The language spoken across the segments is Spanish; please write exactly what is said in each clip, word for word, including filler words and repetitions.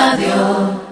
Radio.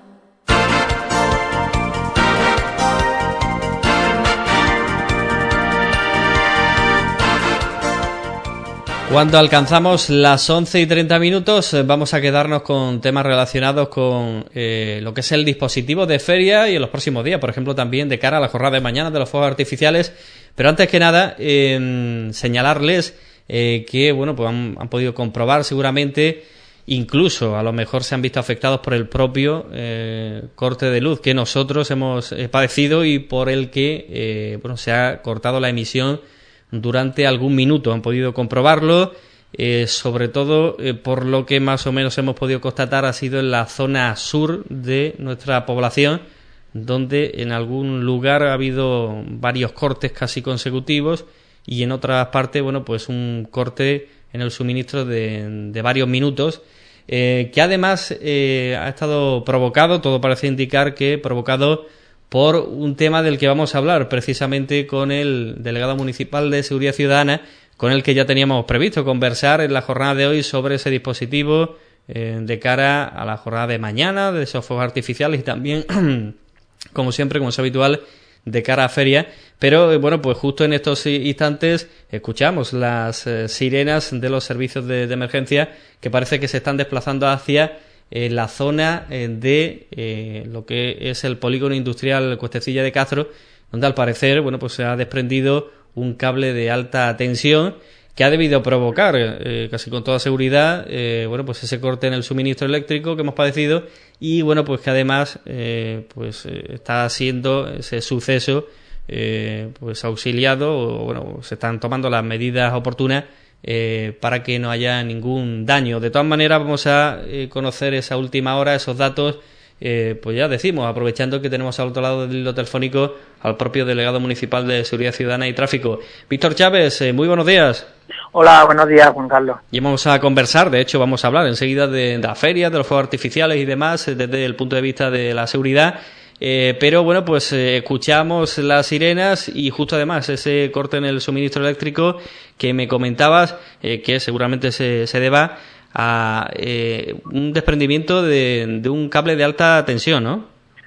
Cuando alcanzamos las once y treinta minutos vamos a quedarnos con temas relacionados con eh, lo que es el dispositivo de feria y en los próximos días, por ejemplo también de cara a la jornada de mañana de los fuegos artificiales. Pero antes que nada, eh, señalarles eh, que bueno pues han, han podido comprobar seguramente, incluso a lo mejor se han visto afectados por el propio eh, corte de luz que nosotros hemos eh, padecido y por el que eh, bueno se ha cortado la emisión durante algún minuto. Han podido comprobarlo, eh, sobre todo eh, por lo que más o menos hemos podido constatar ha sido en la zona sur de nuestra población, donde en algún lugar ha habido varios cortes casi consecutivos y en otras partes, bueno, pues un corte en el suministro de, de varios minutos, eh, que además eh, ha estado provocado, todo parece indicar que provocado por un tema del que vamos a hablar precisamente con el delegado municipal de Seguridad Ciudadana, con el que ya teníamos previsto conversar en la jornada de hoy sobre ese dispositivo eh, de cara a la jornada de mañana, de esos fuegos artificiales y también, como siempre, como es habitual, de cara a feria. Pero, eh, bueno, pues justo en estos instantes escuchamos las eh, sirenas de los servicios de, de emergencia que parece que se están desplazando hacia en la zona de eh, lo que es el polígono industrial Cuestecilla de Castro, donde al parecer bueno pues se ha desprendido un cable de alta tensión que ha debido provocar eh, casi con toda seguridad eh, bueno pues ese corte en el suministro eléctrico que hemos padecido y bueno pues que además eh, pues eh, está siendo ese suceso eh, pues auxiliado o bueno se están tomando las medidas oportunas Eh, para que no haya ningún daño. De todas maneras vamos a eh, conocer esa última hora, esos datos, eh, pues ya decimos, aprovechando que tenemos al otro lado del hilo telefónico al propio delegado municipal de Seguridad Ciudadana y Tráfico. Víctor Chávez, eh, muy buenos días. Hola, buenos días, Juan Carlos. Y vamos a conversar, de hecho vamos a hablar enseguida de, de la feria, de los fuegos artificiales y demás, eh, desde el punto de vista de la seguridad. Eh, pero bueno, pues eh, escuchamos las sirenas y justo además ese corte en el suministro eléctrico que me comentabas eh, que seguramente se, se deba a eh, un desprendimiento de, de un cable de alta tensión, ¿no?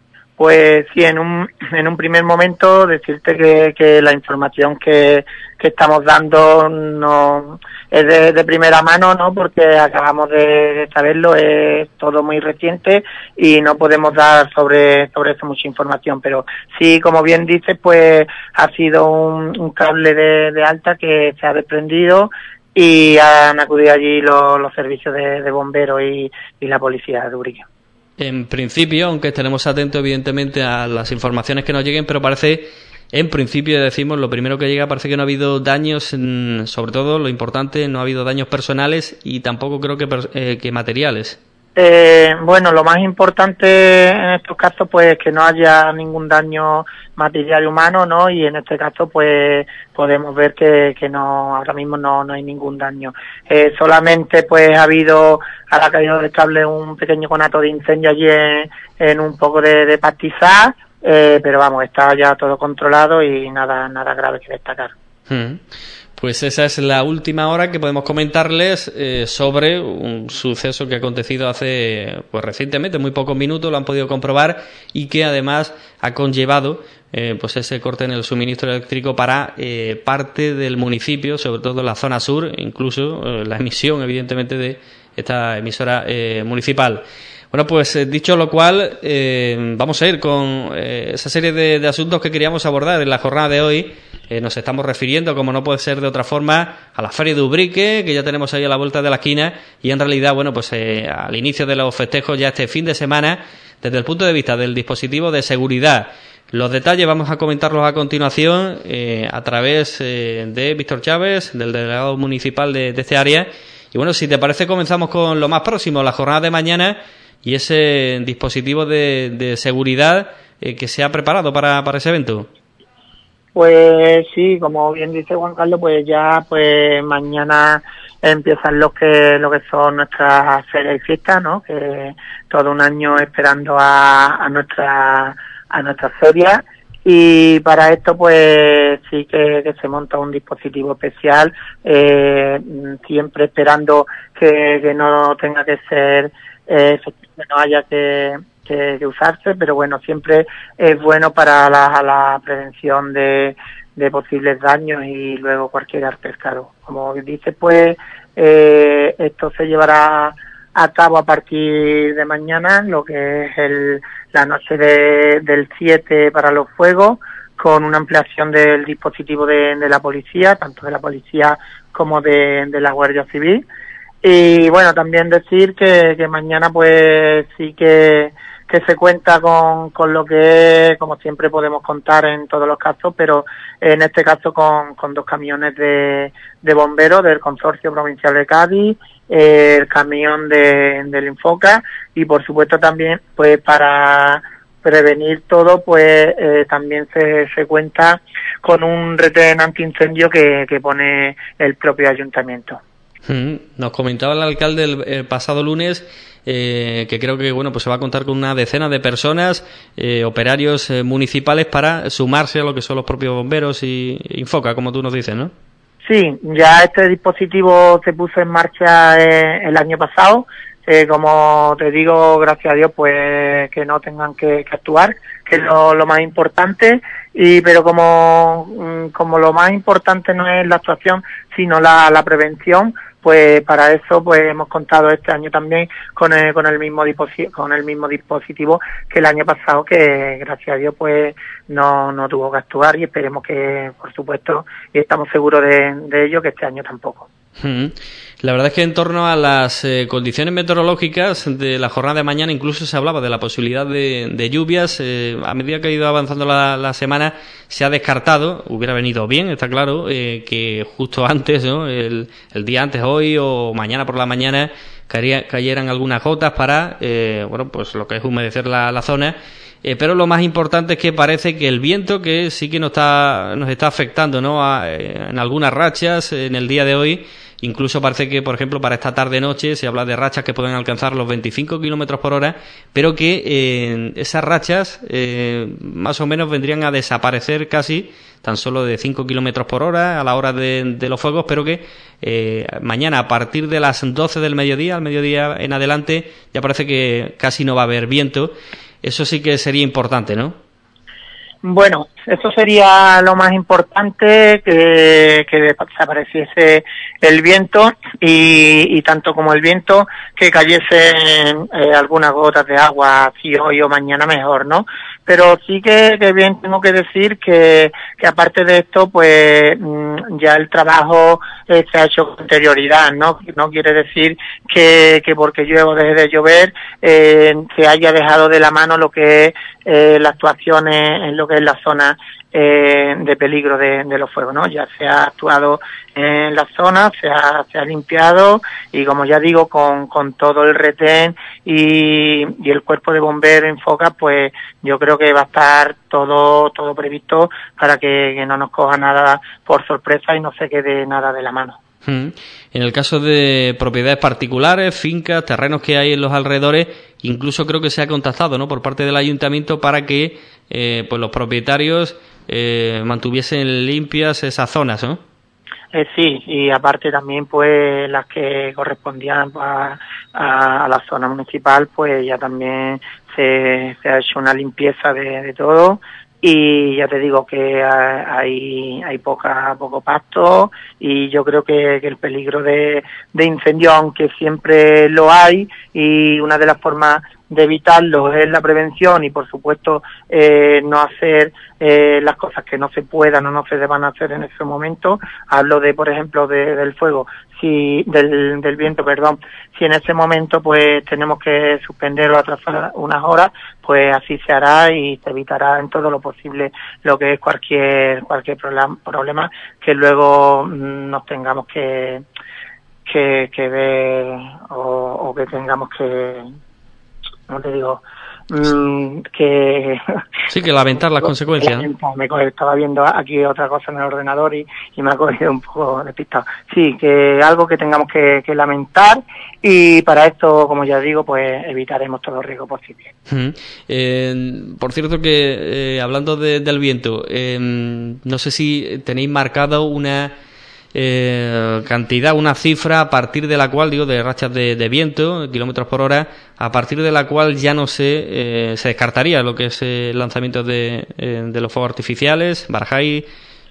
Pues sí, en un, en un primer momento decirte que, que la información que, que estamos dando no es de, de primera mano, ¿no? Porque acabamos de, de saberlo, es todo muy reciente y no podemos dar sobre sobre eso mucha información, pero sí, como bien dices, pues ha sido un, un cable de, de alta que se ha desprendido y han acudido allí los, los servicios de, de bomberos y, y la policía de Ubrique. En principio, aunque estaremos atentos evidentemente a las informaciones que nos lleguen, pero parece, en principio decimos, lo primero que llega parece que no ha habido daños, sobre todo lo importante, no ha habido daños personales y tampoco creo que, eh, que materiales. Eh, bueno, lo más importante en estos casos pues que no haya ningún daño material humano, ¿no? Y en este caso pues podemos ver que, que no ahora mismo no, no hay ningún daño. Eh, solamente pues ha habido a la caída del cable un pequeño conato de incendio allí en, en un poco de, de pastizal, eh, pero vamos, está ya todo controlado y nada nada grave que destacar. Hmm. Pues esa es la última hora que podemos comentarles eh, sobre un suceso que ha acontecido hace pues recientemente, muy pocos minutos, lo han podido comprobar y que además ha conllevado eh, pues ese corte en el suministro eléctrico para eh, parte del municipio, sobre todo en la zona sur, incluso eh, la emisión evidentemente de esta emisora eh, municipal. Bueno, pues eh, dicho lo cual, eh, vamos a ir con eh, esa serie de, de asuntos que queríamos abordar en la jornada de hoy. Eh, nos estamos refiriendo, como no puede ser de otra forma, a la Feria de Ubrique, que ya tenemos ahí a la vuelta de la esquina, y en realidad, bueno, pues eh, al inicio de los festejos ya este fin de semana, desde el punto de vista del dispositivo de seguridad. Los detalles vamos a comentarlos a continuación eh, a través eh, de Víctor Chávez, del delegado municipal de, de este área. Y bueno, si te parece, comenzamos con lo más próximo, la jornada de mañana y ese dispositivo de, de seguridad eh, que se ha preparado para, para ese evento. Pues sí, como bien dice Juan Carlos, pues ya pues mañana empiezan lo que lo que son nuestras ferias y fiestas, ¿no? Que todo un año esperando a, a nuestra a nuestras ferias y para esto pues sí que, que se monta un dispositivo especial, eh, siempre esperando que, que no tenga que ser eh, no haya que, que, que usarse, pero bueno, siempre es bueno para la, la prevención de, de posibles daños y luego cualquier altercado. Como dice, pues eh, esto se llevará a cabo a partir de mañana, lo que es el, la noche de, del siete para los fuegos, con una ampliación del dispositivo de, de la policía, tanto de la policía como de, de la Guardia Civil. Y bueno, también decir que, que mañana pues sí que, que se cuenta con, con lo que, como siempre podemos contar en todos los casos, pero en este caso con, con dos camiones de, de bomberos del Consorcio Provincial de Cádiz, eh, el camión de, del Infoca, y por supuesto también pues para prevenir todo, pues eh, también se, se cuenta con un retén antiincendio que, que pone el propio ayuntamiento. Nos comentaba el alcalde el, el pasado lunes eh, que creo que bueno pues se va a contar con una decena de personas, eh, operarios eh, municipales, para sumarse a lo que son los propios bomberos y Infoca, como tú nos dices, ¿no? Sí, ya este dispositivo se puso en marcha eh, el año pasado. Eh, como te digo, gracias a Dios, pues que no tengan que, que actuar, que es lo, lo más importante. Y pero como como lo más importante no es la actuación, sino la, la prevención, pues para eso pues hemos contado este año también con el, con el mismo dispositivo, con el mismo dispositivo que el año pasado, que gracias a Dios pues no no tuvo que actuar, y esperemos que, por supuesto, y estamos seguros de, de ello, que este año tampoco. La verdad es que en torno a las eh, condiciones meteorológicas de la jornada de mañana incluso se hablaba de la posibilidad de, de lluvias. Eh, a medida que ha ido avanzando la, la semana se ha descartado, hubiera venido bien, está claro, eh, que justo antes, ¿no? el, el día antes, hoy o mañana por la mañana, caería, cayeran algunas gotas para eh, bueno pues lo que es humedecer la, la zona. Eh, pero lo más importante es que parece que el viento, que sí que nos está, nos está afectando, ¿no? A, eh, en algunas rachas en el día de hoy, incluso parece que, por ejemplo, para esta tarde-noche se habla de rachas que pueden alcanzar los veinticinco kilómetros por hora, pero que eh, esas rachas eh, más o menos vendrían a desaparecer casi, tan solo de cinco kilómetros por hora a la hora de, de los fuegos, pero que eh, mañana a partir de las doce del mediodía, al mediodía en adelante, ya parece que casi no va a haber viento. Eso sí que sería importante, ¿no? Bueno, eso sería lo más importante, que, que desapareciese el viento y, y tanto como el viento, que cayesen eh, algunas gotas de agua, si hoy o mañana mejor, ¿no? Pero sí que, que bien tengo que decir que, que aparte de esto, pues ya el trabajo eh, se ha hecho con anterioridad, ¿no? No quiere decir que, que porque llueva o deje de llover eh, se haya dejado de la mano lo que es eh, las actuaciones en lo que es la zona eh, de peligro de, de los fuegos, ¿no? Ya se ha actuado en la zona, se ha, se ha limpiado, y como ya digo, con, con todo el retén y, y el cuerpo de bomberos en Foca, pues yo creo que va a estar todo todo previsto para que, que no nos coja nada por sorpresa y no se quede nada de la mano. En el caso de propiedades particulares, fincas, terrenos que hay en los alrededores, incluso creo que se ha contactado, ¿no?, por parte del ayuntamiento para que eh, pues los propietarios eh, mantuviesen limpias esas zonas, ¿no? Eh, sí, y aparte también pues las que correspondían a, a, a la zona municipal, pues ya también se, se ha hecho una limpieza de, de todo. Y ya te digo que hay hay poca poco pasto, y yo creo que, que el peligro de, de incendio, aunque siempre lo hay, y una de las formas de evitarlo es la prevención y, por supuesto, eh, no hacer eh, las cosas que no se puedan o no se deban hacer en ese momento. Hablo de, por ejemplo, de, del fuego, si del, del viento, perdón. Si en ese momento pues tenemos que suspender o atrasar unas horas, pues así se hará y se evitará en todo lo posible lo que es cualquier cualquier problema que luego nos tengamos que que, que ver o, o que tengamos que, ¿cómo te digo? Mm, que sí, que lamentar las consecuencias. Lamentar, me coge, estaba viendo aquí otra cosa en el ordenador y, y me ha cogido un poco despistado. Sí, que algo que tengamos que, que lamentar, y para esto, como ya digo, pues evitaremos todo riesgo posible. Uh-huh. Eh, por cierto que, eh, hablando de, del viento, eh, no sé si tenéis marcado una eh, cantidad, una cifra a partir de la cual, digo, de rachas de, de viento, kilómetros por hora, a partir de la cual ya no se, eh, se descartaría lo que es el lanzamiento de, eh, de los fuegos artificiales. ¿Barajáis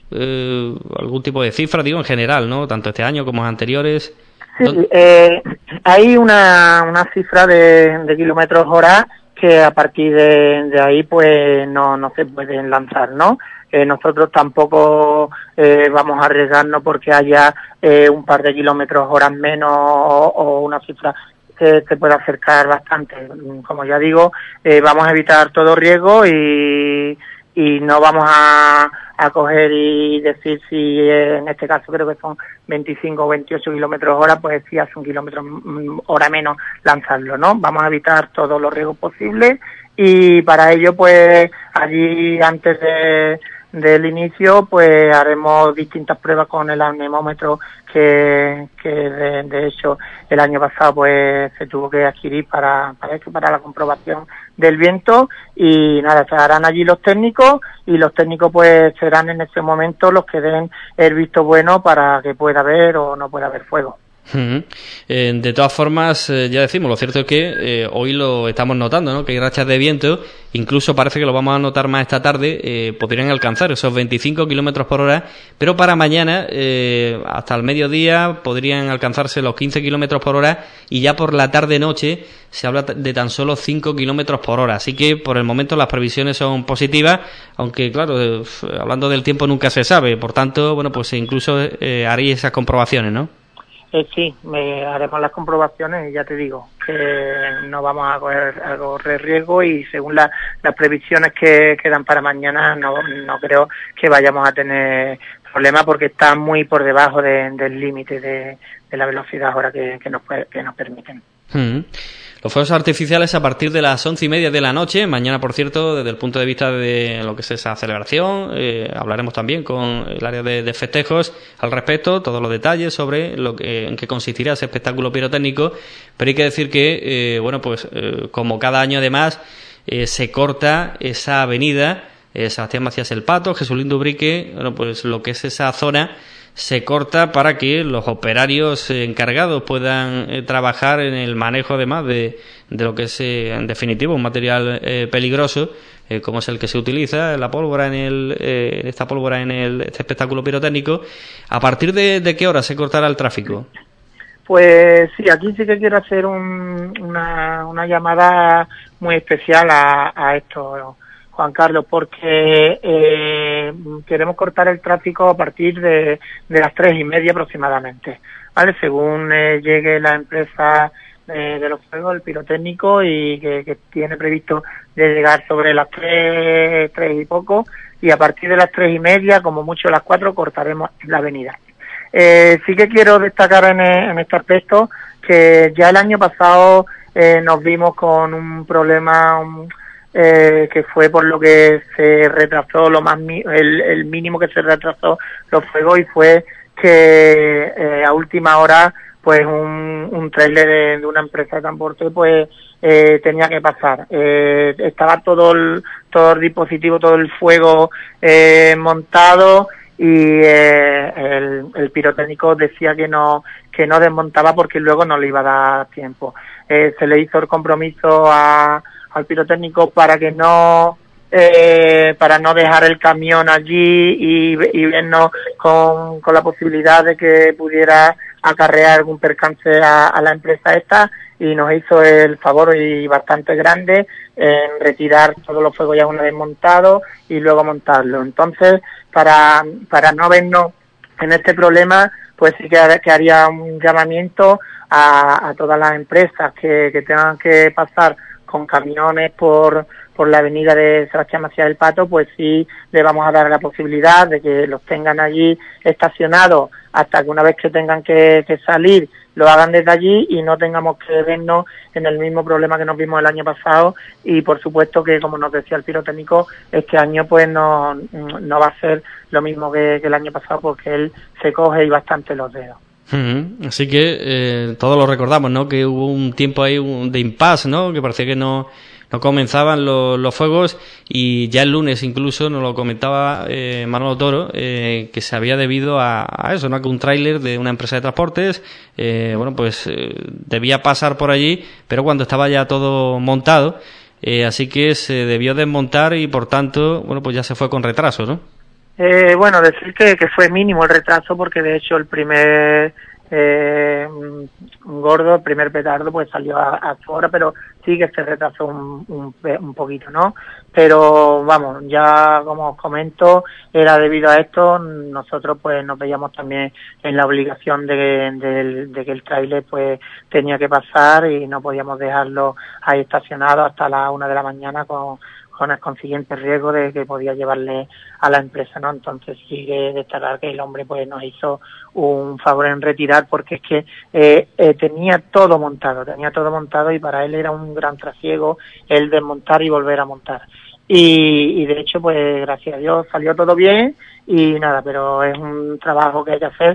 eh, algún tipo de cifra, digo, en general, ¿no? Tanto este año como anteriores. Sí, eh, hay una, una cifra de, de kilómetros hora que a partir de, de ahí pues no, no se pueden lanzar, ¿no? Eh, nosotros tampoco eh, vamos a arriesgarnos porque haya eh, un par de kilómetros horas menos o, o una cifra que se pueda acercar bastante. Como ya digo, eh, vamos a evitar todo riesgo y, y no vamos a, a coger y decir si eh, en este caso creo que son veinticinco o veintiocho kilómetros hora, pues si hace un kilómetro hora menos lanzarlo, ¿no? Vamos a evitar todos los riesgos posibles y para ello pues allí antes de del inicio pues haremos distintas pruebas con el anemómetro que, que de, de hecho el año pasado pues se tuvo que adquirir para, para esto, para la comprobación del viento y nada, se harán allí los técnicos y los técnicos pues serán en ese momento los que den el visto bueno para que pueda haber o no pueda haber fuego. Uh-huh. Eh, de todas formas, eh, ya decimos, lo cierto es que eh, hoy lo estamos notando, ¿no? Que hay rachas de viento, incluso parece que lo vamos a notar más esta tarde, eh, podrían alcanzar esos veinticinco kilómetros por hora, pero para mañana, eh, hasta el mediodía, podrían alcanzarse los quince kilómetros por hora y ya por la tarde-noche se habla de tan solo cinco kilómetros por hora. Así que por el momento las previsiones son positivas, aunque claro, eh, hablando del tiempo nunca se sabe, por tanto, bueno, pues incluso eh, haréis esas comprobaciones, ¿no? Eh, sí, me haremos las comprobaciones y ya te digo que no vamos a correr, a correr riesgo y según la, las previsiones que quedan para mañana no, no creo que vayamos a tener problemas porque está muy por debajo de, del límite de, de la velocidad ahora que, que, nos, que nos permiten. Hmm. Los fuegos artificiales a partir de las once y media de la noche. Mañana, por cierto, desde el punto de vista de lo que es esa celebración, eh, hablaremos también con el área de, de festejos al respecto, todos los detalles sobre lo que, en qué consistirá ese espectáculo pirotécnico. Pero hay que decir que, eh, bueno, pues eh, como cada año además, eh, se corta esa avenida, eh, Sebastián Macías El Pato, Jesulín Dubrique, bueno, pues lo que es esa zona se corta para que los operarios encargados puedan eh, trabajar en el manejo además de, de lo que es eh, en definitiva un material eh, peligroso eh, como es el que se utiliza la pólvora en el eh, esta pólvora en el este espectáculo pirotécnico. ¿A partir de, de qué hora se cortará el tráfico? Pues sí, aquí sí que quiero hacer un, una, una llamada muy especial a, a esto, Juan Carlos, porque eh, queremos cortar el tráfico a partir de, de las tres y media aproximadamente, ¿vale? Según eh, llegue la empresa eh, de los fuegos, el pirotécnico, y que, que tiene previsto de llegar sobre las tres, tres y poco, y a partir de las tres y media, como mucho las cuatro, cortaremos la avenida. Eh, sí que quiero destacar en, en este aspecto que ya el año pasado eh, nos vimos con un problema... Un, Eh, que fue por lo que se retrasó lo más mi- el, el mínimo que se retrasó los fuegos y fue que eh, a última hora pues un, un trailer de, de una empresa de transporte pues eh, tenía que pasar, eh, estaba todo el, todo el dispositivo, todo el fuego eh, montado y eh, el, el pirotécnico decía que no que no desmontaba porque luego no le iba a dar tiempo. Eh, se le hizo el compromiso a al pirotécnico para que no eh, para no dejar el camión allí y, y vernos con, con la posibilidad de que pudiera acarrear algún percance a, a la empresa esta, y nos hizo el favor y bastante grande en retirar todos los fuegos ya una vez montados y luego montarlo. Entonces, para para no vernos en este problema, pues sí que, que haría un llamamiento a, a todas las empresas que, que tengan que pasar con camiones por por la avenida de Sebastián Macías del Pato, pues sí le vamos a dar la posibilidad de que los tengan allí estacionados hasta que una vez que tengan que, que salir lo hagan desde allí y no tengamos que vernos en el mismo problema que nos vimos el año pasado. Y por supuesto que, como nos decía el pirotécnico, este año pues no, no va a ser lo mismo que, que el año pasado, porque él se coge y bastante los dedos. Uh-huh. Así que eh, todos lo recordamos, ¿no? Que hubo un tiempo ahí un, de impasse, ¿no? Que parecía que no no comenzaban los, los fuegos, y ya el lunes incluso nos lo comentaba eh, Manolo Toro, eh, que se había debido a, a eso, ¿no? Que un tráiler de una empresa de transportes, eh, bueno, pues eh, debía pasar por allí, pero cuando estaba ya todo montado, eh, así que se debió desmontar y por tanto, bueno, pues ya se fue con retraso, ¿no? Eh, bueno, decir que, que fue mínimo el retraso, porque de hecho el primer eh, gordo, el primer petardo, pues salió a, a su hora, pero sí que se retrasó un, un, un poquito, ¿no? Pero vamos, ya como os comento, era debido a esto, nosotros pues nos veíamos también en la obligación de, de, de que el tráiler pues tenía que pasar y no podíamos dejarlo ahí estacionado hasta las una de la mañana con con el consiguiente riesgo de que podía llevarle a la empresa, ¿no? Entonces sí que destacar que el hombre pues nos hizo un favor en retirar, porque es que eh, eh, tenía todo montado, tenía todo montado y para él era un gran trasiego el desmontar y volver a montar. Y, y de hecho pues gracias a Dios salió todo bien y nada, pero es un trabajo que hay que hacer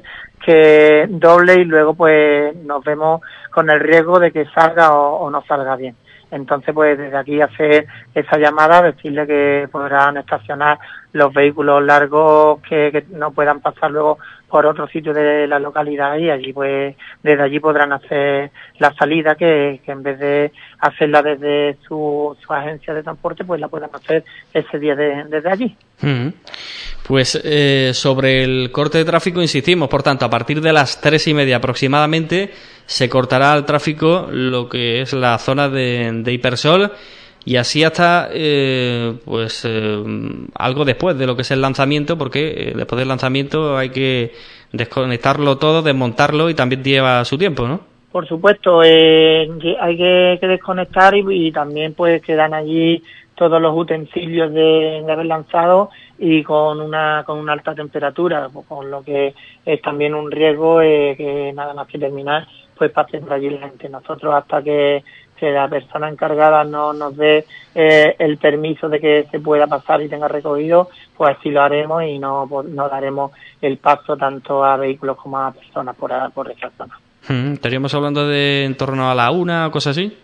que doble y luego pues nos vemos con el riesgo de que salga o, o no salga bien. Entonces, pues desde aquí hacer esa llamada, decirle que podrán estacionar los vehículos largos que, que no puedan pasar luego por otro sitio de la localidad, y allí pues desde allí podrán hacer la salida, que, que en vez de hacerla desde su, su agencia de transporte, pues la puedan hacer ese día de, desde allí. Mm-hmm. Pues eh, sobre el corte de tráfico insistimos, por tanto, a partir de las tres y media aproximadamente se cortará el tráfico lo que es la zona de, de Hipersol, y así hasta eh, pues eh, algo después de lo que es el lanzamiento, porque eh, después del lanzamiento hay que desconectarlo todo, desmontarlo, y también lleva su tiempo, ¿no? Por supuesto, eh, hay que, que desconectar y, y también pues quedan allí todos los utensilios de, de haber lanzado y con una con una alta temperatura, con lo que es también un riesgo eh, que nada más que terminar pues pase por allí la gente. Nosotros hasta que, que la persona encargada no nos dé eh, el permiso de que se pueda pasar y tenga recogido, pues así lo haremos y no, no daremos el paso tanto a vehículos como a personas por, por esa zona. ¿Estaríamos hablando de en torno a la una o cosas así?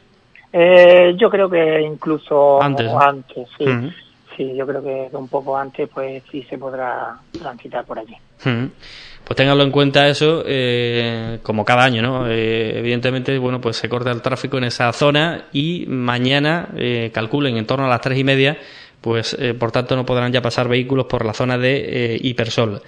Eh, yo creo que incluso antes, ¿no? antes sí. Uh-huh. Sí, yo creo que un poco antes pues sí se podrá transitar por allí. Uh-huh. Pues ténganlo en cuenta eso, eh, como cada año, ¿no? Eh, evidentemente, bueno, pues se corta el tráfico en esa zona y mañana, eh, calculen, en torno a las tres y media, pues eh, por tanto no podrán ya pasar vehículos por la zona de eh, Hipersol.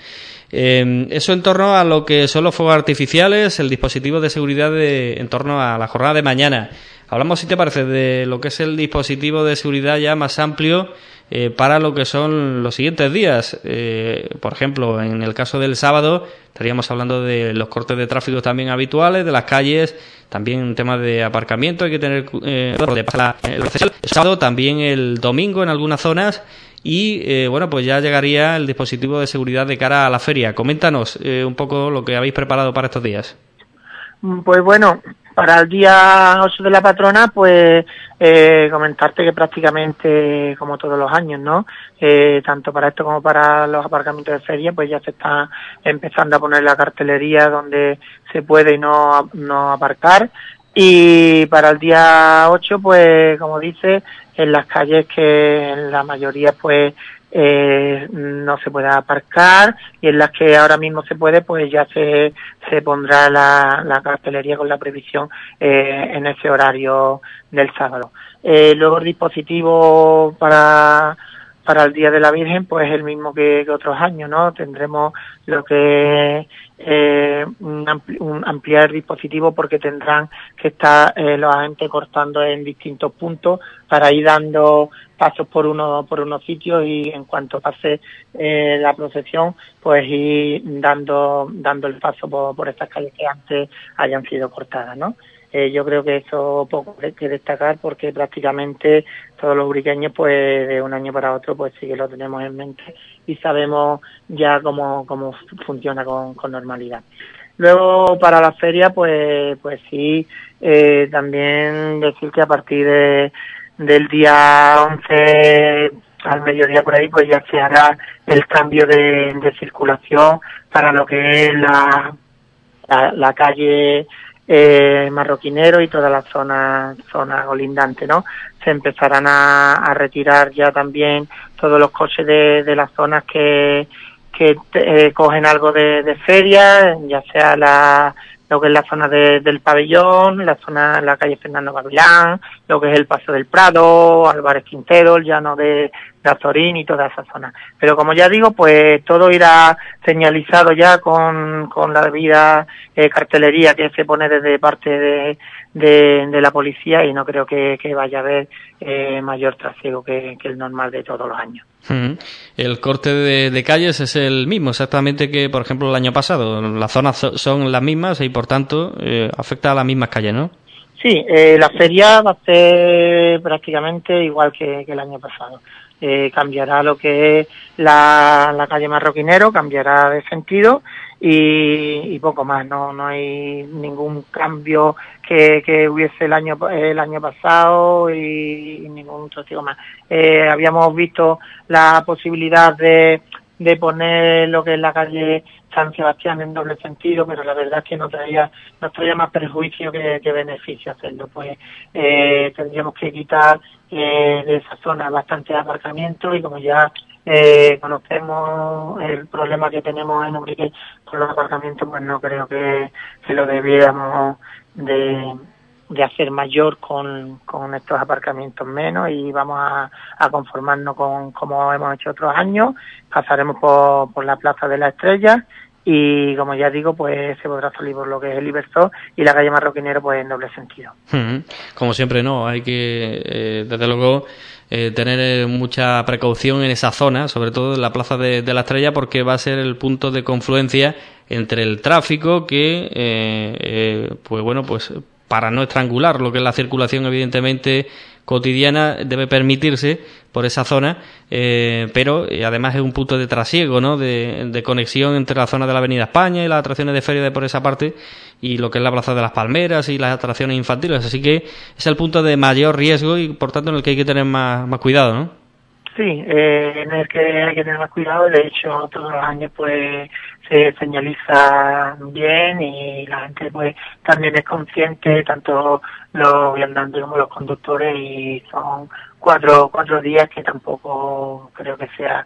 Eh, eso en torno a lo que son los fuegos artificiales, el dispositivo de seguridad de, en torno a la jornada de mañana. Hablamos, si te parece, de lo que es el dispositivo de seguridad ya más amplio eh, para lo que son los siguientes días. Eh, por ejemplo, en el caso del sábado estaríamos hablando de los cortes de tráfico también habituales, de las calles, también un tema de aparcamiento, hay que tener eh, de pasar el, el sábado, también el domingo en algunas zonas. Y eh, bueno, pues ya llegaría el dispositivo de seguridad de cara a la feria. Coméntanos eh, un poco lo que habéis preparado para estos días. Pues bueno, para el día ocho de la patrona, pues eh, comentarte que prácticamente como todos los años, ¿no? Eh, tanto para esto como para los aparcamientos de feria, pues ya se está empezando a poner la cartelería donde se puede y no, no aparcar. Y para el día ocho, pues como dice, en las calles que en la mayoría pues eh, no se puede aparcar, y en las que ahora mismo se puede, pues ya se, se pondrá la, la cartelería con la previsión eh, en ese horario del sábado. Eh, luego el dispositivo para para el Día de la Virgen, pues el mismo que, que otros años, ¿no? Tendremos lo que eh, un, ampli, un ampliar el dispositivo, porque tendrán que estar eh, los agentes cortando en distintos puntos para ir dando pasos por uno por unos sitios, y en cuanto pase eh, la procesión, pues ir dando dando el paso por, por estas calles que antes hayan sido cortadas, ¿no? Eh, yo creo que eso poco hay que destacar, porque prácticamente todos los uriqueños, pues de un año para otro, pues sí que lo tenemos en mente y sabemos ya cómo cómo funciona con, con normalidad. Luego para la feria, pues pues sí, eh, también decir que a partir de del día once al mediodía por ahí, pues ya se hará el cambio de, de circulación para lo que es la, la, la calle eh, Marroquinero y toda la zona zona colindante, ¿no? Se empezarán a, a retirar ya también todos los coches de, de las zonas que que eh, cogen algo de, de feria, ya sea la lo que es la zona de, del pabellón, la zona, la calle Fernando Gavilán, lo que es el Paso del Prado, Álvarez Quintero, el llano de, de Azorín y toda esa zona. Pero como ya digo, pues todo irá señalizado ya con, con la debida eh, cartelería que se pone desde parte de, de, de la policía, y no creo que, que vaya a haber eh, mayor trasiego que, que el normal de todos los años. Mm. El corte de, de calles es el mismo exactamente que, por ejemplo, el año pasado. Las zonas son las mismas y, por tanto, eh, afecta a las mismas calles, ¿no? Sí, eh, la feria va a ser prácticamente igual que, que el año pasado. Eh, cambiará lo que es la, la calle Marroquinero, cambiará de sentido y, y poco más. No no hay ningún cambio que, que hubiese el año el año pasado y, y ningún trasiego más. Eh, habíamos visto la posibilidad de, de poner lo que es la calle San Sebastián en doble sentido, pero la verdad es que nos traía, nos traía más perjuicio que, que beneficio hacerlo. Pues eh, tendríamos que quitar eh, de esa zona bastante aparcamiento, y como ya eh, conocemos el problema que tenemos en Ubrique con los aparcamientos, pues no creo que, que lo debiéramos de, de hacer mayor con, con estos aparcamientos menos, y vamos a, a conformarnos con como hemos hecho otros años. Pasaremos por, por la Plaza de la Estrella y, como ya digo, pues se podrá salir por lo que es el Iberzó y la calle Marroquinero pues en doble sentido. Como siempre, no, hay que eh, desde luego eh, tener mucha precaución en esa zona, sobre todo en la Plaza de, de la Estrella, porque va a ser el punto de confluencia entre el tráfico que eh, eh, pues bueno, pues para no estrangular lo que es la circulación evidentemente cotidiana, debe permitirse por esa zona, eh, pero eh, además es un punto de trasiego, ¿no? De, de conexión entre la zona de la Avenida España y las atracciones de feria de por esa parte y lo que es la Plaza de las Palmeras y las atracciones infantiles, así que es el punto de mayor riesgo y por tanto en el que hay que tener más, más cuidado, ¿no? Sí, eh, en el que hay que tener más cuidado. De hecho, todos los años pues se señaliza bien y la gente pues también es consciente, tanto los viandantes como los conductores, y son cuatro cuatro días que tampoco creo que sea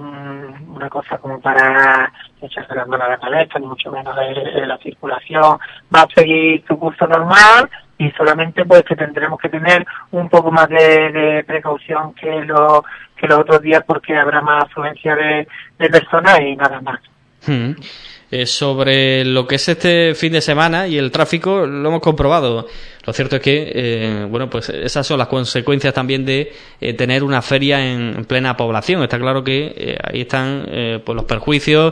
um, una cosa como para echarse las manos a la cabeza, ni mucho menos de, de la circulación. Va a seguir su curso normal, y solamente pues que tendremos que tener un poco más de, de precaución que los que los otros días, porque habrá más afluencia de, de personas y nada más. Hmm. Eh, sobre lo que es este fin de semana y el tráfico, lo hemos comprobado. Lo cierto es que, eh, bueno, pues esas son las consecuencias también de eh, tener una feria en, en plena población. Está claro que eh, ahí están eh, pues los perjuicios,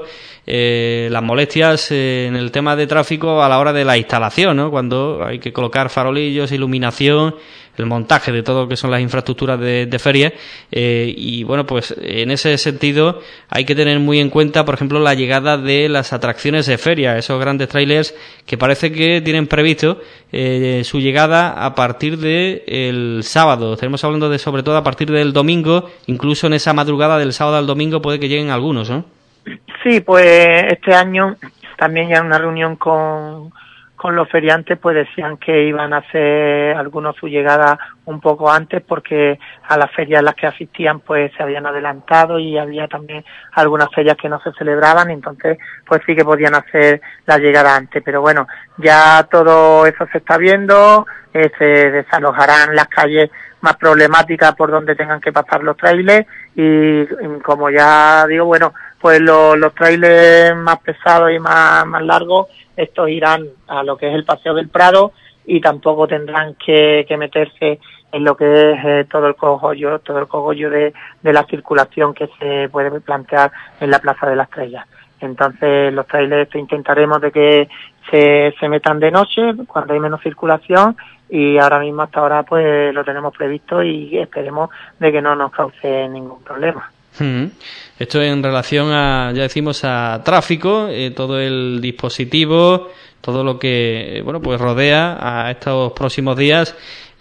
eh, las molestias eh, en el tema de tráfico a la hora de la instalación, ¿no? Cuando hay que colocar farolillos, iluminación, el montaje de todo lo que son las infraestructuras de, de feria, eh, y bueno, pues en ese sentido hay que tener muy en cuenta, por ejemplo, la llegada de las atracciones de feria, esos grandes trailers que parece que tienen previsto eh, su llegada a partir de el sábado. Estaremos hablando de sobre todo a partir del domingo, incluso en esa madrugada del sábado al domingo puede que lleguen algunos, ¿no? Sí, pues este año también ya en una reunión con con los feriantes pues decían que iban a hacer algunos su llegada un poco antes, porque a las ferias a las que asistían pues se habían adelantado y había también algunas ferias que no se celebraban, entonces pues sí que podían hacer la llegada antes. Pero bueno, ya todo eso se está viendo, eh, se desalojarán las calles más problemáticas por donde tengan que pasar los trailers, y como ya digo, bueno, pues los, los trailers más pesados y más, más largos, estos irán a lo que es el Paseo del Prado, y tampoco tendrán que, que meterse en lo que es eh, todo el cogollo, todo el cogollo de, de la circulación que se puede plantear en la Plaza de la Estrella. Entonces los trailers intentaremos de que se, se metan de noche cuando hay menos circulación, y ahora mismo hasta ahora pues lo tenemos previsto y esperemos de que no nos cause ningún problema. Hmm. Esto en relación a, ya decimos, a tráfico, eh, todo el dispositivo, todo lo que, bueno, pues rodea a estos próximos días.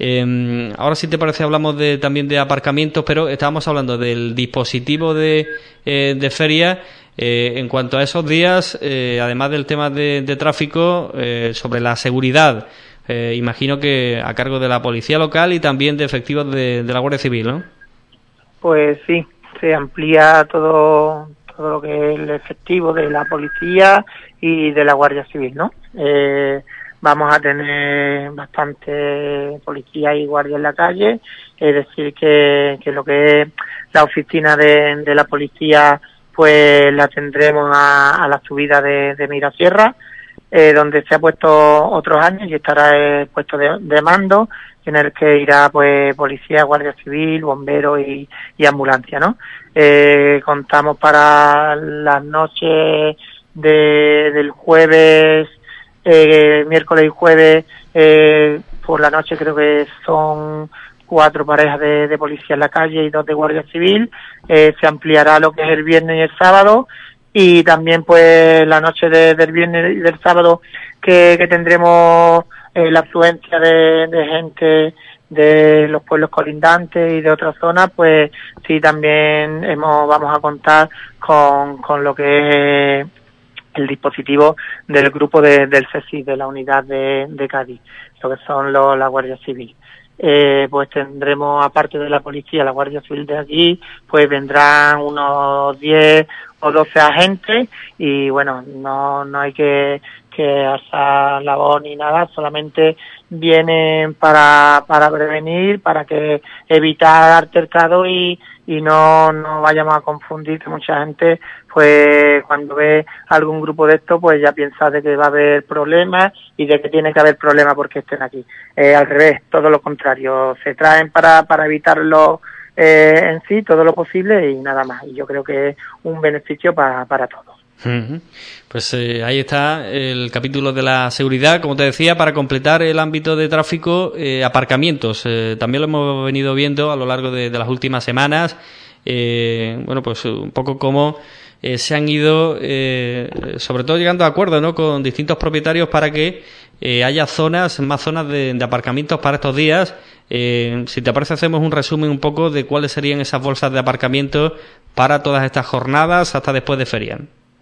Eh, ahora, si te parece, hablamos de también de aparcamientos, pero estábamos hablando del dispositivo de, eh, de feria. Eh, en cuanto a esos días, eh, además del tema de, de tráfico, eh, sobre la seguridad, eh, imagino que a cargo de la policía local y también de efectivos de, de la Guardia Civil, ¿no? Pues sí, se amplía todo todo lo que es el efectivo de la policía y de la Guardia Civil, ¿no? Eh, vamos a tener bastante policía y guardia en la calle, es decir, que, que lo que es la oficina de, de la policía, pues la tendremos a, a la subida de, de Mirasierra, eh, donde se ha puesto otros años y estará el puesto de, de mando, en el que irá pues policía, guardia civil, bomberos y, y ambulancia, ¿no? Eh, contamos para las noches de, del jueves, eh, miércoles y jueves, eh, por la noche creo que son cuatro parejas de, de policía en la calle y dos de guardia civil. Eh, se ampliará lo que es el viernes y el sábado, y también pues la noche de, del viernes y del sábado que, que tendremos eh, la afluencia de, de gente de los pueblos colindantes y de otras zonas, pues sí, también hemos vamos a contar con, con lo que es el dispositivo del grupo de, del C S I, de la unidad de, de Cádiz, lo que son los, la Guardia Civil. Eh, pues tendremos, aparte de la policía, la Guardia Civil de allí, pues vendrán unos diez o doce agentes, y bueno, no no hay que, que alzar la voz ni nada, solamente vienen para, para prevenir, para que evitar altercados y, y no, no vayamos a confundir, que mucha gente pues cuando ve algún grupo de estos pues ya piensa de que va a haber problemas y de que tiene que haber problemas porque estén aquí. Eh, al revés, todo lo contrario, se traen para, para evitarlo eh, en sí, todo lo posible y nada más. Y yo creo que es un beneficio para, para todos. Uh-huh. Pues eh, ahí está el capítulo de la seguridad, como te decía, para completar el ámbito de tráfico, eh, aparcamientos. Eh, también lo hemos venido viendo a lo largo de, de las últimas semanas. Eh, bueno, pues un poco como eh, se han ido, eh, sobre todo llegando a acuerdos, ¿no?, con distintos propietarios para que eh, haya zonas, más zonas de, de aparcamientos para estos días. Eh, si te parece, hacemos un resumen un poco de cuáles serían esas bolsas de aparcamiento para todas estas jornadas hasta después de feria.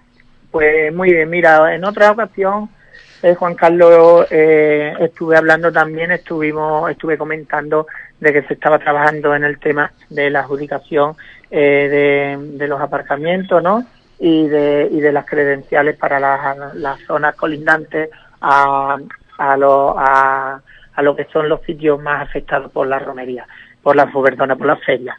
Pues muy bien, mira, en otra ocasión, eh, Juan Carlos, eh, estuve hablando también, estuvimos, estuve comentando de que se estaba trabajando en el tema de la adjudicación eh, de, de los aparcamientos, ¿no? Y de, y de las credenciales para las, las zonas colindantes a, a, lo, a, a lo que son los sitios más afectados por la romería, por las, perdona, por las ferias.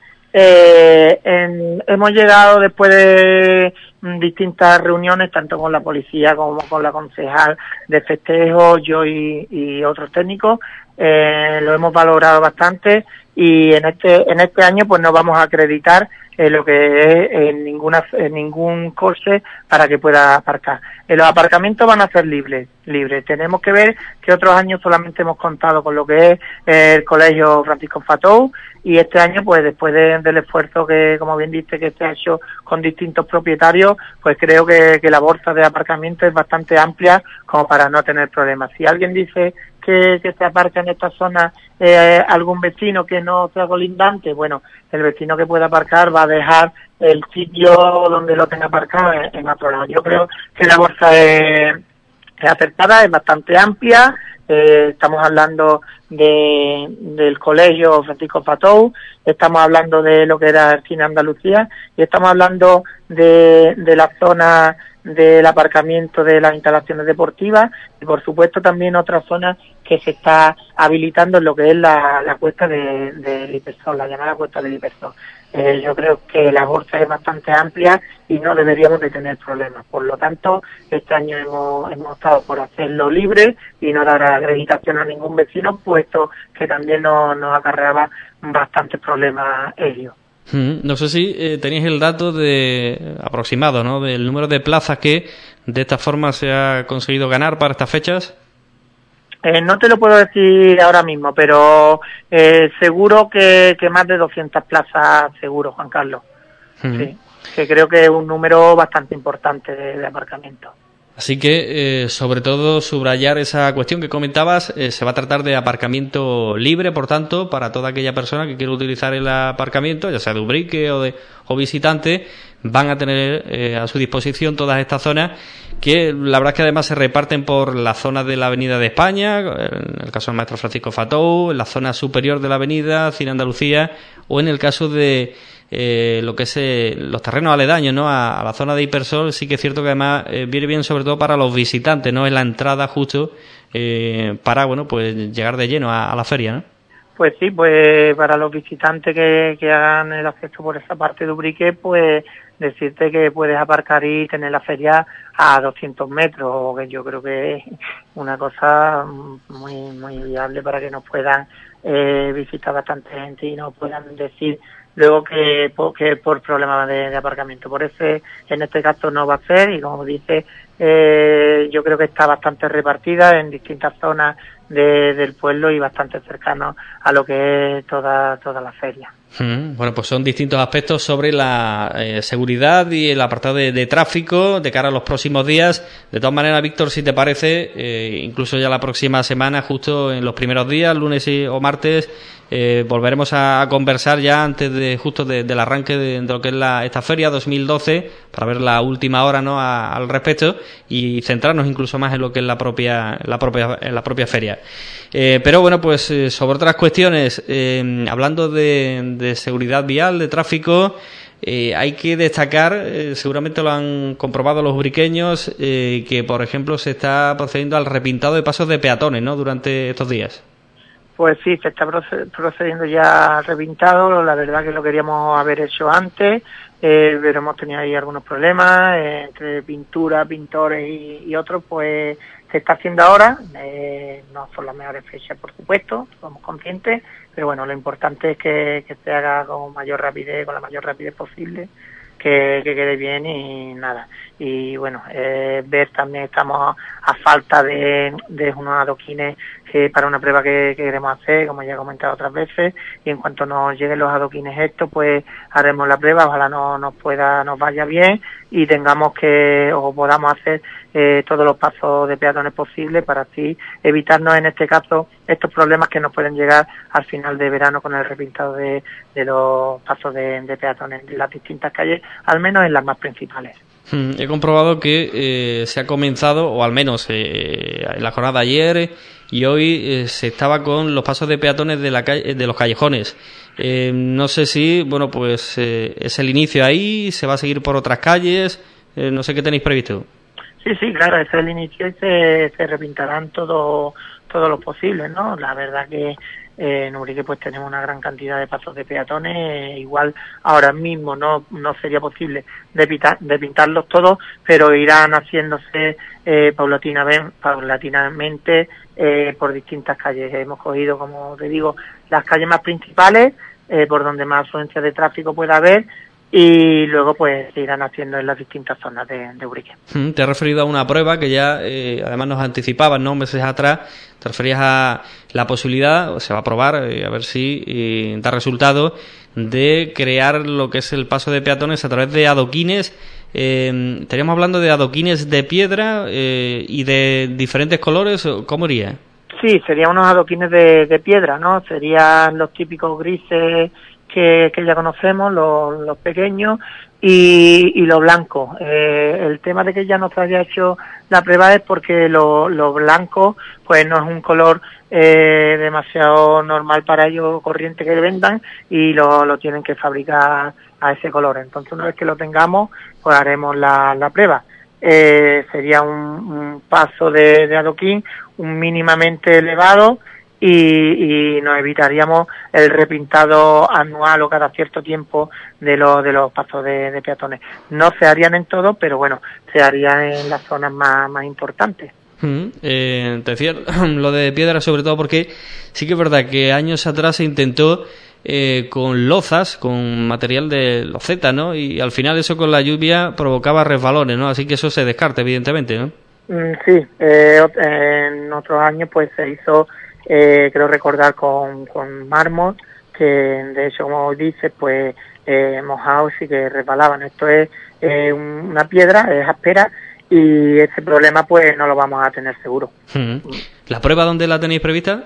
Eh, en, hemos llegado después de distintas reuniones, tanto con la policía como con la concejal de festejo, yo y, y otros técnicos, eh, lo hemos valorado bastante, y en este en este año pues no vamos a acreditar eh, lo que es en ninguna en ningún coche para que pueda aparcar. Eh, los aparcamientos van a ser libres, libres. Tenemos que ver que otros años solamente hemos contado con lo que es eh, el Colegio Francisco Fatou, y este año pues después de, del esfuerzo que, como bien dice, que se ha hecho con distintos propietarios, pues creo que, que la bolsa de aparcamiento es bastante amplia como para no tener problemas. Si alguien dice que, que se aparca en esta zona eh, algún vecino que no sea colindante, bueno, el vecino que pueda aparcar va a dejar el sitio donde lo tenga aparcado en, en otro lado. Yo creo que la bolsa es, es acertada, es bastante amplia. Eh, estamos hablando de del Colegio Francisco Fatou, estamos hablando de lo que era el Cine Andalucía, y estamos hablando de, de la zona del aparcamiento de las instalaciones deportivas, y por supuesto también otra zona que se está habilitando en lo que es la, la cuesta de, de Lipersol, la llamada cuesta de Lipersol. Eh, yo creo que la bolsa es bastante amplia y no deberíamos de tener problemas. Por lo tanto, este año hemos, hemos optado por hacerlo libre y no dar acreditación a ningún vecino, puesto que también nos, nos acarreaba bastantes problemas ellos. No sé si eh, tenéis el dato de aproximado, ¿no?, del número de plazas que de esta forma se ha conseguido ganar para estas fechas. Eh, no te lo puedo decir ahora mismo, pero eh, seguro que, que más de doscientas plazas, seguro, Juan Carlos. Uh-huh. Sí, que creo que es un número bastante importante de, de aparcamiento. Así que, eh, sobre todo, subrayar esa cuestión que comentabas, eh, se va a tratar de aparcamiento libre, por tanto, para toda aquella persona que quiera utilizar el aparcamiento, ya sea de Ubrique o de o visitante, van a tener eh, a su disposición todas estas zonas que la verdad es que además se reparten por la zona de la Avenida de España, en el caso del Maestro Francisco Fatou, en la zona superior de la avenida, Cine Andalucía, o en el caso de eh, lo que es eh, los terrenos aledaños, ¿no? A, a la zona de Hipersol. Sí que es cierto que además eh, viene bien sobre todo para los visitantes, ¿no? En la entrada justo eh, para, bueno, pues llegar de lleno a, a la feria, ¿no? Pues sí, pues para los visitantes que, que hagan el acceso por esa parte de Ubrique, pues decirte que puedes aparcar y tener la feria a doscientos metros, que yo creo que es una cosa muy muy viable para que nos puedan eh, visitar bastante gente y nos puedan decir luego que, que por problemas de, de aparcamiento. Por eso en este caso no va a ser, y como dice, eh, yo creo que está bastante repartida en distintas zonas de, del pueblo y bastante cercano a lo que es toda toda la feria. Mm, bueno, pues son distintos aspectos sobre la eh, seguridad y el apartado de, de tráfico de cara a los próximos días. De todas maneras, Víctor, si te parece, eh, incluso ya la próxima semana, justo en los primeros días, lunes y, o martes, eh, volveremos a, a conversar ya antes de justo de, del arranque de, de lo que es la, esta feria dos mil doce, para ver la última hora, ¿no? A, al respecto y centrarnos incluso más en lo que es la propia la propia en la propia feria. Eh, pero bueno, pues eh, sobre otras cuestiones, eh, hablando de, de seguridad vial, de tráfico, eh, hay que destacar, eh, seguramente lo han comprobado los ubriqueños, eh, que por ejemplo se está procediendo al repintado de pasos de peatones, ¿no? Durante estos días. Pues sí, se está procediendo ya al repintado. La verdad que lo queríamos haber hecho antes, eh, pero hemos tenido ahí algunos problemas eh, entre pintura, pintores y, y otros. Pues se está haciendo ahora, eh, no son las mejores fechas, por supuesto, somos conscientes, pero bueno, lo importante es que, que se haga con mayor rapidez, con la mayor rapidez posible, que, que quede bien y nada. Y bueno, eh, ver también estamos a falta de, de unos adoquines que para una prueba que, que queremos hacer, como ya he comentado otras veces, y en cuanto nos lleguen los adoquines estos, pues haremos la prueba, ojalá no nos pueda, nos vaya bien y tengamos que, o podamos hacer eh, todos los pasos de peatones posibles para así evitarnos en este caso estos problemas que nos pueden llegar al final de verano con el repintado de, de los pasos de, de peatones en las distintas calles, al menos en las más principales. He comprobado que eh, se ha comenzado, o al menos eh, en la jornada de ayer y hoy, eh, se estaba con los pasos de peatones de, la calle, de los callejones. Eh, no sé si, bueno, pues eh, es el inicio ahí, se va a seguir por otras calles, eh, no sé qué tenéis previsto. Sí, sí, claro, ese es el inicio y se, se repintarán todo, todo lo posible, ¿no? La verdad que Eh, en Ubrique pues tenemos una gran cantidad de pasos de peatones, eh, igual ahora mismo no no sería posible de, pintar, de pintarlos todos, pero irán haciéndose eh, paulatinamente, paulatinamente eh, por distintas calles. Hemos cogido, como te digo, las calles más principales, eh, por donde más afluencia de tráfico pueda haber, y luego pues se irán haciendo en las distintas zonas de, de Ubrique. Te has referido a una prueba que ya eh, además nos anticipaban, ¿no? Meses atrás, te referías a la posibilidad, se va a probar, eh, a ver si eh, da resultado, de crear lo que es el paso de peatones a través de adoquines. Eh, estaríamos hablando de adoquines de piedra eh, y de diferentes colores, ¿cómo iría? Sí, serían unos adoquines de, de piedra, ¿no? Serían los típicos grises que, que ya conocemos, los, los pequeños, y, y los blancos. Eh, el tema de que ya no se haya hecho la prueba es porque lo, lo blanco pues no es un color eh, demasiado normal para ellos, corriente que vendan, y lo, lo tienen que fabricar a ese color. Entonces una vez que lo tengamos, pues haremos la, la prueba. Eh, sería un, un paso de, de adoquín un mínimamente elevado, y, y nos evitaríamos el repintado anual o cada cierto tiempo de los de los pasos de, de peatones. No se harían en todo, pero bueno, se harían en las zonas más, más importantes. Mm, eh, te decía lo de piedra sobre todo porque sí que es verdad que años atrás se intentó eh, con lozas, con material de loseta, ¿no? Y al final eso con la lluvia provocaba resbalones, ¿no? Así que eso se descarta, evidentemente, ¿no? Mm, sí, eh, en otros años pues se hizo, eh, creo recordar, con, con mármol, que de hecho, como dices, pues eh, mojados y que resbalaban. Esto es eh, una piedra, es áspera, y ese problema pues no lo vamos a tener seguro. Uh-huh. ¿La prueba dónde la tenéis prevista?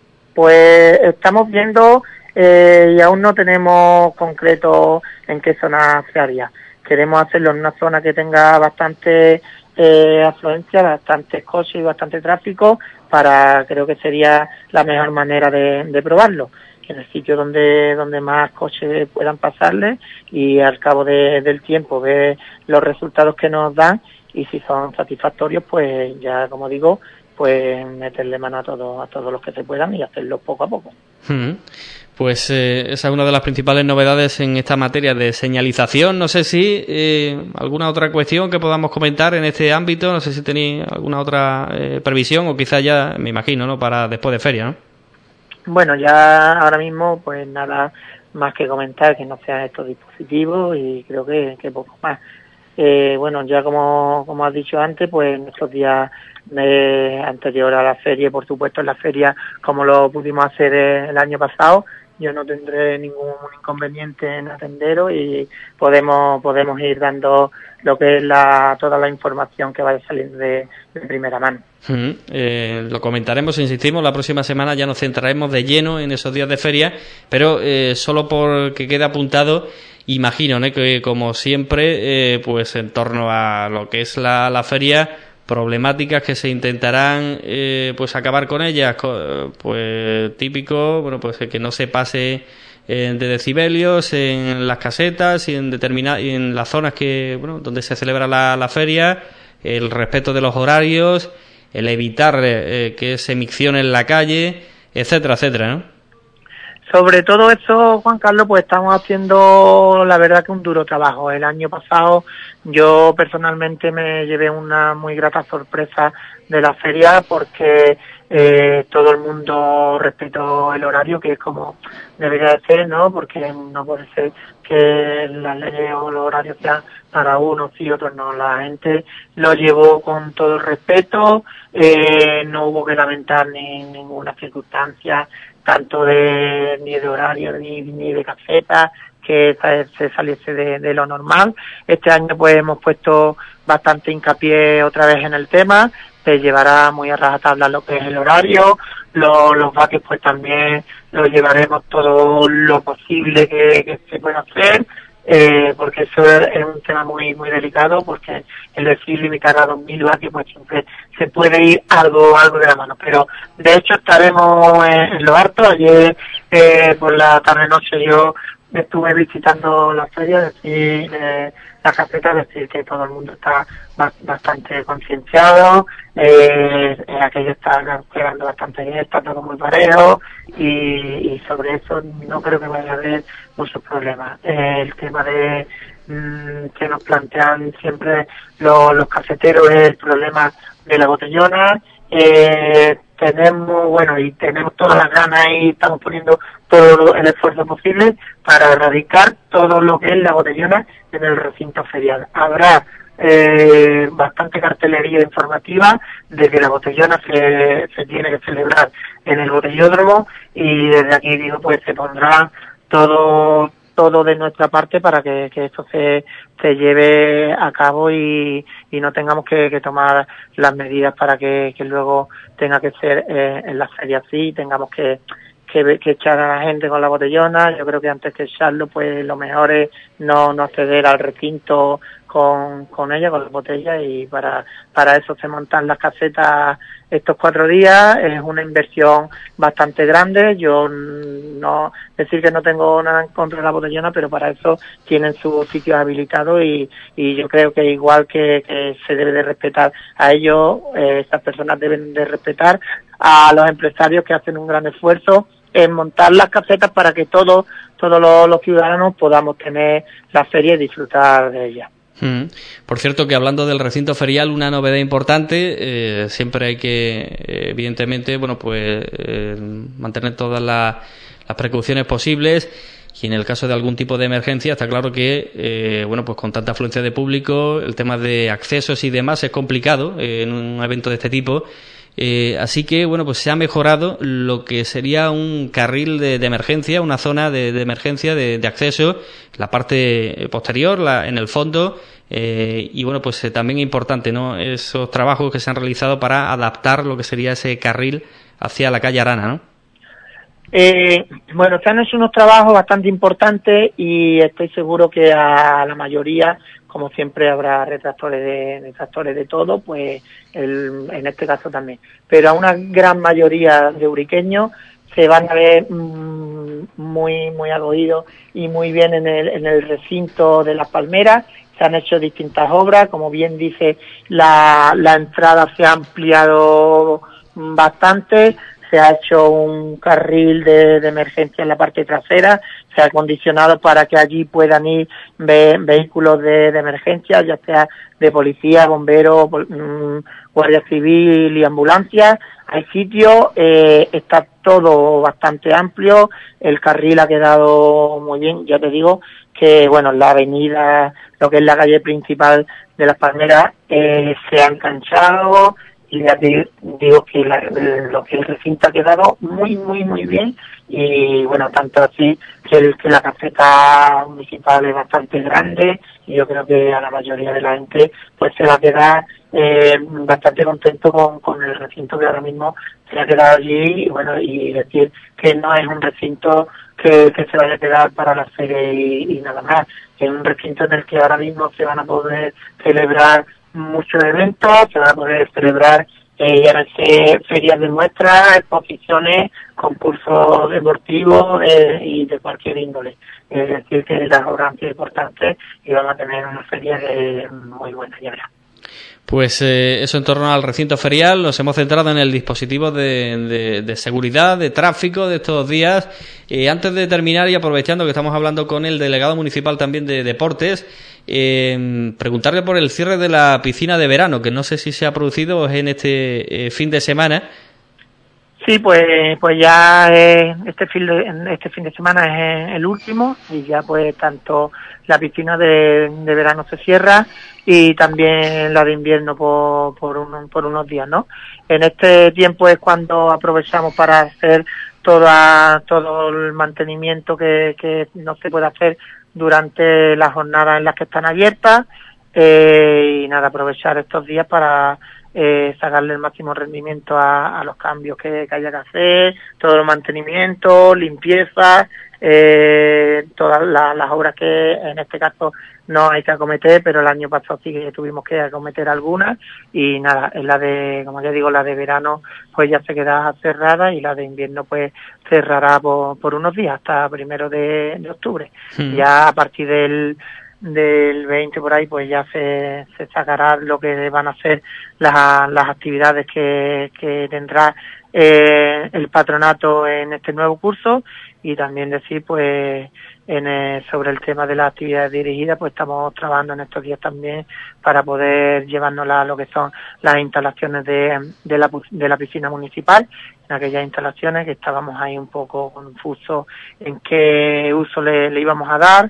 Pues estamos viendo eh, y aún no tenemos concreto en qué zona se haría. Queremos hacerlo en una zona que tenga bastante eh, afluencia, bastantes coches y bastante tráfico, para creo que sería la mejor manera de, de probarlo, en el sitio donde donde más coches puedan pasarle, y al cabo de, del tiempo ver los resultados que nos dan, y si son satisfactorios, pues ya, como digo, pues meterle mano a todos a todos los que se puedan y hacerlo poco a poco. Hmm. Pues eh, esa es una de las principales novedades en esta materia de señalización. No sé si eh, alguna otra cuestión que podamos comentar en este ámbito, no sé si tenéis alguna otra eh, previsión, o quizás ya, me imagino, ¿no?, para después de feria, ¿no? Bueno, ya ahora mismo pues nada más que comentar que no sean estos dispositivos, y creo que, que poco más. Eh, bueno, ya como, como has dicho antes, pues en estos días eh, anterior a la feria, por supuesto en la feria, como lo pudimos hacer el año pasado, yo no tendré ningún inconveniente en atenderos, y podemos podemos ir dando lo que es la toda la información que vaya a salir de, de primera mano. Uh-huh. Eh, lo comentaremos, insistimos, la próxima semana ya nos centraremos de lleno en esos días de feria, pero eh, solo porque quede apuntado, imagino, ¿no?, que como siempre, eh, pues en torno a lo que es la, la feria, problemáticas que se intentarán eh, pues acabar con ellas, pues típico, bueno, pues que no se pase eh, de decibelios en las casetas y en determinadas y en las zonas que, bueno, donde se celebra la, la feria, el respeto de los horarios, el evitar eh, que se miccione en la calle, etcétera, etcétera, ¿no? Sobre todo eso, Juan Carlos, pues estamos haciendo, la verdad, que un duro trabajo. El año pasado yo personalmente me llevé una muy grata sorpresa de la feria, porque eh, todo el mundo respetó el horario, que es como debería de ser, ¿no? Porque no puede ser que las leyes o los horarios sean para unos y otros no. La gente lo llevó con todo el respeto, eh, no hubo que lamentar ni ninguna circunstancia, tanto de ni de horario ni, ni de caseta, que se saliese de, de lo normal. Este año pues hemos puesto bastante hincapié otra vez en el tema, se llevará muy a rajatabla lo que es el horario, los, los baques pues también lo llevaremos todo lo posible que, que se pueda hacer, eh, porque eso es, es un tema muy muy delicado, porque el decir limitar a dos mil vatios pues siempre se puede ir algo algo de la mano, pero de hecho estaremos en, en lo harto. Ayer eh, por la tarde noche yo estuve visitando la feria, decir eh, la caseta, decir que todo el mundo está bastante concienciado, eh, aquello está quedando bastante bien, está todo muy parejo, y, y sobre eso no creo que vaya a haber muchos problemas. Eh, el tema de mmm, que nos plantean siempre los, los caseteros es el problema de la botellona. Eh, tenemos, bueno, y tenemos todas las ganas y estamos poniendo todo el esfuerzo posible para erradicar todo lo que es la botellona en el recinto ferial. Habrá eh, bastante cartelería informativa de que la botellona se, se tiene que celebrar en el botellódromo, y desde aquí digo, pues se pondrá todo todo de nuestra parte para que, que esto se, se lleve a cabo, y, y no tengamos que, que tomar las medidas para que, que luego tenga que ser eh, en la feria así, tengamos que, que, que echar a la gente con la botellona. Yo creo que antes que echarlo, pues lo mejor es no, no acceder al recinto con, con ella, con las botellas, y para, para eso se montan las casetas estos cuatro días. Es una inversión bastante grande. Yo no decir que no tengo nada en contra de la botellona, pero para eso tienen sus sitios habilitados, y, y yo creo que igual que, que se debe de respetar a ellos, eh, estas personas deben de respetar a los empresarios que hacen un gran esfuerzo en montar las casetas para que todos todos los, los ciudadanos podamos tener la feria y disfrutar de ella. Mm. Por cierto, que hablando del recinto ferial, una novedad importante, eh, siempre hay que, eh, evidentemente, bueno, pues eh, mantener todas las, las precauciones posibles, y en el caso de algún tipo de emergencia está claro que, eh, bueno, pues con tanta afluencia de público, el tema de accesos y demás es complicado eh, en un evento de este tipo, Eh, así que, bueno, pues se ha mejorado lo que sería un carril de, de emergencia, una zona de, de emergencia de, de acceso, la parte posterior, la, en el fondo, eh, y bueno, pues eh, también importante, ¿no? Esos trabajos que se han realizado para adaptar lo que sería ese carril hacia la calle Arana, ¿no? Eh, bueno, se han hecho unos trabajos bastante importantes y estoy seguro que a la mayoría, como siempre habrá retractores de, detractores de todo, pues el, en este caso también. Pero a una gran mayoría de uriqueños se van a ver mmm, muy muy acogidos y muy bien en el, en el recinto de Las Palmeras. Se han hecho distintas obras, como bien dice, la, la entrada se ha ampliado bastante. Se ha hecho un carril de, de emergencia en la parte trasera, se ha acondicionado para que allí puedan ir ve, vehículos de, de emergencia, ya sea de policía, bomberos, mmm, guardia civil y ambulancia. Hay sitio, eh, está todo bastante amplio, el carril ha quedado muy bien, ya te digo que, bueno, la avenida, lo que es la calle principal de Las Palmeras, eh, se ha enganchado. Y ya te digo que la, lo que el recinto ha quedado muy, muy, muy bien. Y bueno, tanto así que, el, que la caseta municipal es bastante grande y yo creo que a la mayoría de la gente pues se va a quedar eh, bastante contento con, con el recinto que ahora mismo se ha quedado allí. Y bueno, y decir que no es un recinto que, que se vaya a quedar para la feria y, y nada más. Es un recinto en el que ahora mismo se van a poder celebrar muchos eventos, se van a poder celebrar eh, ya no sé, ferias de muestras, exposiciones, concursos deportivos eh, y de cualquier índole. Es decir, que las obras han sido importantes y van a tener una feria de muy buena, ya verá. Pues eh, eso en torno al recinto ferial. Nos hemos centrado en el dispositivo de, de, de seguridad, de tráfico de estos días. Eh, antes de terminar y aprovechando que estamos hablando con el delegado municipal también de deportes, eh, preguntarle por el cierre de la piscina de verano, que no sé si se ha producido en este eh, fin de semana. Sí, pues pues ya eh, este fin de, este fin de semana es el último y ya pues tanto la piscina de, de verano se cierra y también la de invierno por por, un, por unos días, ¿no? En este tiempo es cuando aprovechamos para hacer toda todo el mantenimiento que, que no se puede hacer durante las jornadas en las que están abiertas eh, y nada, aprovechar estos días para Eh, sacarle el máximo rendimiento a, a los cambios que, que haya que hacer, todo el mantenimiento, limpieza, eh, todas la, las obras que en este caso no hay que acometer, pero el año pasado sí que tuvimos que acometer algunas y nada, en la de, como ya digo, la de verano pues ya se queda cerrada y la de invierno pues cerrará por, por unos días hasta primero de, de octubre. Sí. Ya a partir del del veinte por ahí pues ya se, se sacará lo que van a ser las, las actividades que, que tendrá eh, el patronato en este nuevo curso y también decir pues en el, sobre el tema de las actividades dirigidas pues estamos trabajando en estos días también para poder llevarnos a lo que son las instalaciones de, de, la, de la piscina municipal, en aquellas instalaciones que estábamos ahí un poco confusos en qué uso le, le íbamos a dar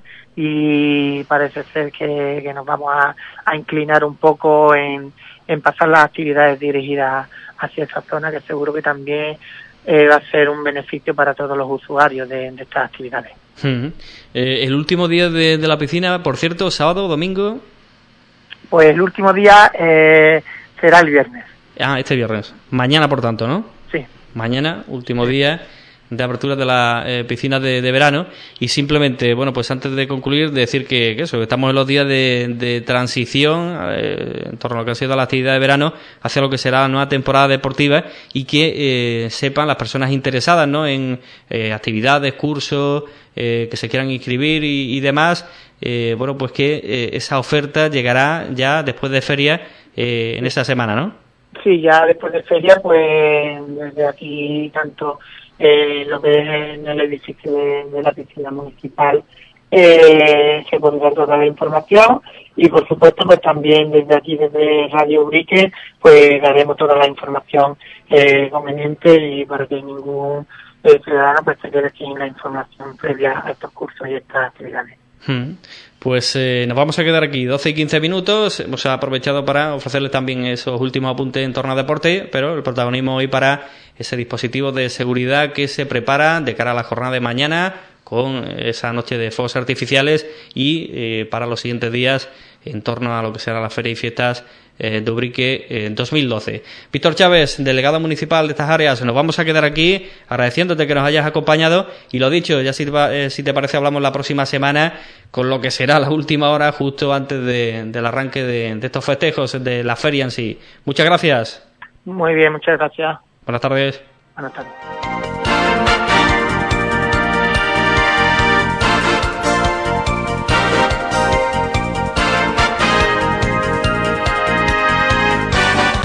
y parece ser que, que nos vamos a, a inclinar un poco en, en pasar las actividades dirigidas hacia esa zona que seguro que también eh, va a ser un beneficio para todos los usuarios de, de estas actividades. Uh-huh. Eh, el último día de, de la piscina, por cierto, sábado, domingo. Pues el último día eh, será el viernes. Ah, este viernes. Mañana, por tanto, ¿no? Sí. Mañana, último día de apertura de la eh, piscina de, de verano y simplemente, bueno, pues antes de concluir decir que, que eso, que estamos en los días de, de transición eh, en torno a lo que ha sido la actividad de verano hacia lo que será la nueva temporada deportiva y que eh, sepan las personas interesadas, ¿no?, en eh, actividades, cursos eh, que se quieran inscribir y, y demás, eh, bueno, pues que eh, esa oferta llegará ya después de feria eh, en esa semana, ¿no? Sí, ya después de feria, pues desde aquí tanto Eh, lo que es en el edificio de, de la piscina municipal eh, se pondrá toda la información y por supuesto pues también desde aquí desde Radio Urique pues daremos toda la información eh, conveniente y para que ningún eh, ciudadano pues se quede sin la información previa a estos cursos y estas actividades. Hmm. Pues eh, nos vamos a quedar aquí doce y quince minutos. Hemos aprovechado para ofrecerles también esos últimos apuntes en torno a deporte, pero el protagonismo hoy para ese dispositivo de seguridad que se prepara de cara a la jornada de mañana con esa noche de fuegos artificiales y eh, para los siguientes días en torno a lo que será la Feria y Fiestas eh, de Ubrique eh, dos mil doce. Víctor Chávez, delegado municipal de estas áreas, nos vamos a quedar aquí agradeciéndote que nos hayas acompañado y lo dicho, ya si, eh, si te parece hablamos la próxima semana con lo que será la última hora justo antes de, del arranque de, de estos festejos, de la feria en sí. Muchas gracias. Muy bien, muchas gracias. Buenas tardes. Buenas tardes.